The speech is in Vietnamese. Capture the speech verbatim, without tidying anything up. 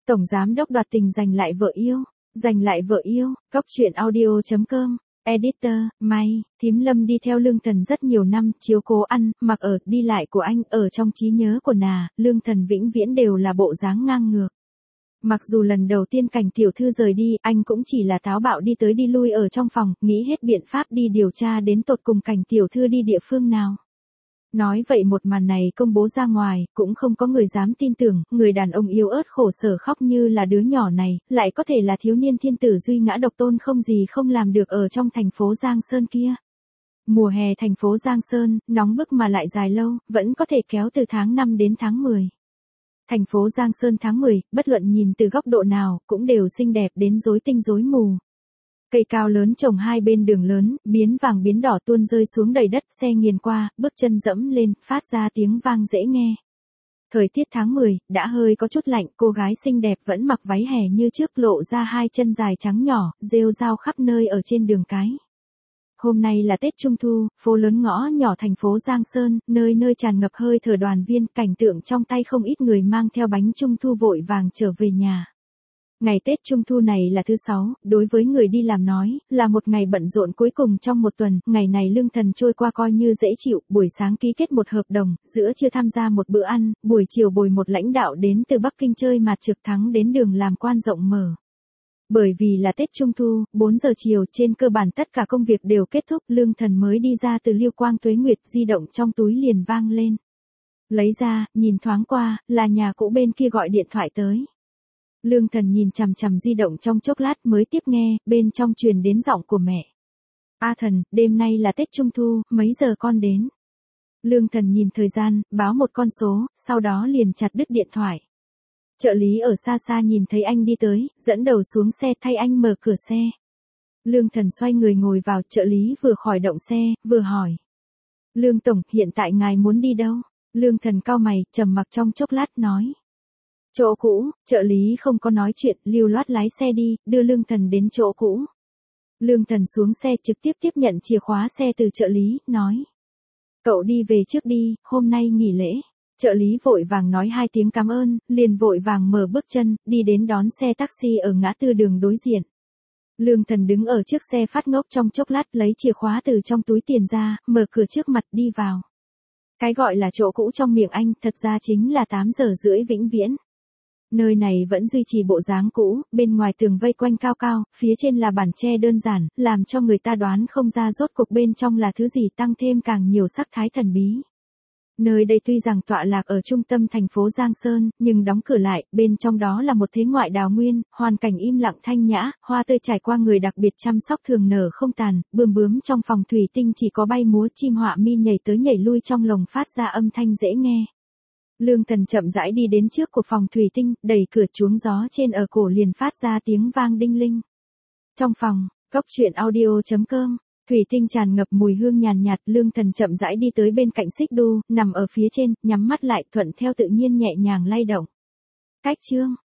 Tổng giám đốc đoạt tình giành lại vợ yêu, giành lại vợ yêu, Cóc truyện audio chấm com, editor, May, thím Lâm đi theo Lương Thần rất nhiều năm, chiếu cố ăn, mặc ở, đi lại của anh, ở trong trí nhớ của nà, Lương Thần vĩnh viễn đều là bộ dáng ngang ngược. Mặc dù lần đầu tiên Cảnh tiểu thư rời đi, anh cũng chỉ là táo bạo đi tới đi lui ở trong phòng, nghĩ hết biện pháp đi điều tra đến tột cùng Cảnh tiểu thư đi địa phương nào. Nói vậy một màn này công bố ra ngoài, cũng không có người dám tin tưởng, người đàn ông yếu ớt khổ sở khóc như là đứa nhỏ này, lại có thể là thiếu niên thiên tử duy ngã độc tôn không gì không làm được ở trong thành phố Giang Sơn kia. Mùa hè thành phố Giang Sơn, nóng bức mà lại dài lâu, vẫn có thể kéo từ tháng năm đến tháng mười. Thành phố Giang Sơn tháng mười, bất luận nhìn từ góc độ nào, cũng đều xinh đẹp đến rối tinh rối mù. Cây cao lớn trồng hai bên đường lớn, biến vàng biến đỏ tuôn rơi xuống đầy đất, xe nghiền qua, bước chân dẫm lên, phát ra tiếng vang dễ nghe. Thời tiết tháng mười, đã hơi có chút lạnh, cô gái xinh đẹp vẫn mặc váy hè như trước lộ ra hai chân dài trắng nhỏ, rêu rao khắp nơi ở trên đường cái. Hôm nay là Tết Trung Thu, phố lớn ngõ nhỏ thành phố Giang Sơn, nơi nơi tràn ngập hơi thở đoàn viên, cảnh tượng trong tay không ít người mang theo bánh Trung Thu vội vàng trở về nhà. Ngày Tết Trung Thu này là thứ sáu, đối với người đi làm nói, là một ngày bận rộn cuối cùng trong một tuần, ngày này Lương Thần trôi qua coi như dễ chịu, buổi sáng ký kết một hợp đồng, giữa trưa tham gia một bữa ăn, buổi chiều bồi một lãnh đạo đến từ Bắc Kinh chơi mạt trược thắng đến đường làm quan rộng mở. Bởi vì là Tết Trung Thu, bốn giờ chiều trên cơ bản tất cả công việc đều kết thúc, Lương Thần mới đi ra từ Liêu Quang Tuế Nguyệt, di động trong túi liền vang lên. Lấy ra, nhìn thoáng qua, là nhà cũ bên kia gọi điện thoại tới. Lương Thần nhìn chằm chằm di động trong chốc lát mới tiếp nghe, bên trong truyền đến giọng của mẹ. A Thần, đêm nay là Tết Trung Thu, mấy giờ con đến? Lương Thần nhìn thời gian, báo một con số, sau đó liền chặt đứt điện thoại. Trợ lý ở xa xa nhìn thấy anh đi tới, dẫn đầu xuống xe thay anh mở cửa xe. Lương Thần xoay người ngồi vào, trợ lý vừa khỏi động xe, vừa hỏi. Lương Tổng, hiện tại ngài muốn đi đâu? Lương Thần cau mày, trầm mặc trong chốc lát nói. Chỗ cũ, trợ lý không có nói chuyện, lưu loát lái xe đi, đưa Lương Thần đến chỗ cũ. Lương Thần xuống xe trực tiếp tiếp nhận chìa khóa xe từ trợ lý, nói. Cậu đi về trước đi, hôm nay nghỉ lễ. Trợ lý vội vàng nói hai tiếng cảm ơn, liền vội vàng mở bước chân, đi đến đón xe taxi ở ngã tư đường đối diện. Lương Thần đứng ở trước xe phát ngốc trong chốc lát lấy chìa khóa từ trong túi tiền ra, mở cửa trước mặt đi vào. Cái gọi là chỗ cũ trong miệng anh thật ra chính là tám giờ rưỡi vĩnh viễn. Nơi này vẫn duy trì bộ dáng cũ, bên ngoài tường vây quanh cao cao, phía trên là bản tre đơn giản, làm cho người ta đoán không ra rốt cuộc bên trong là thứ gì, tăng thêm càng nhiều sắc thái thần bí. Nơi đây tuy rằng tọa lạc ở trung tâm thành phố Giang Sơn, nhưng đóng cửa lại, bên trong đó là một thế ngoại đào nguyên, hoàn cảnh im lặng thanh nhã, hoa tươi trải qua người đặc biệt chăm sóc thường nở không tàn, bươm bướm trong phòng thủy tinh chỉ có bay múa, chim họa mi nhảy tới nhảy lui trong lồng phát ra âm thanh dễ nghe. Lương Thần chậm rãi đi đến trước của phòng thủy tinh, đẩy cửa chuông gió trên ở cổ liền phát ra tiếng vang đinh linh. Trong phòng, Cóc truyện audio chấm com, thủy tinh tràn ngập mùi hương nhàn nhạt, Lương Thần chậm rãi đi tới bên cạnh xích đu, nằm ở phía trên, nhắm mắt lại, thuận theo tự nhiên nhẹ nhàng lay động. Cách chương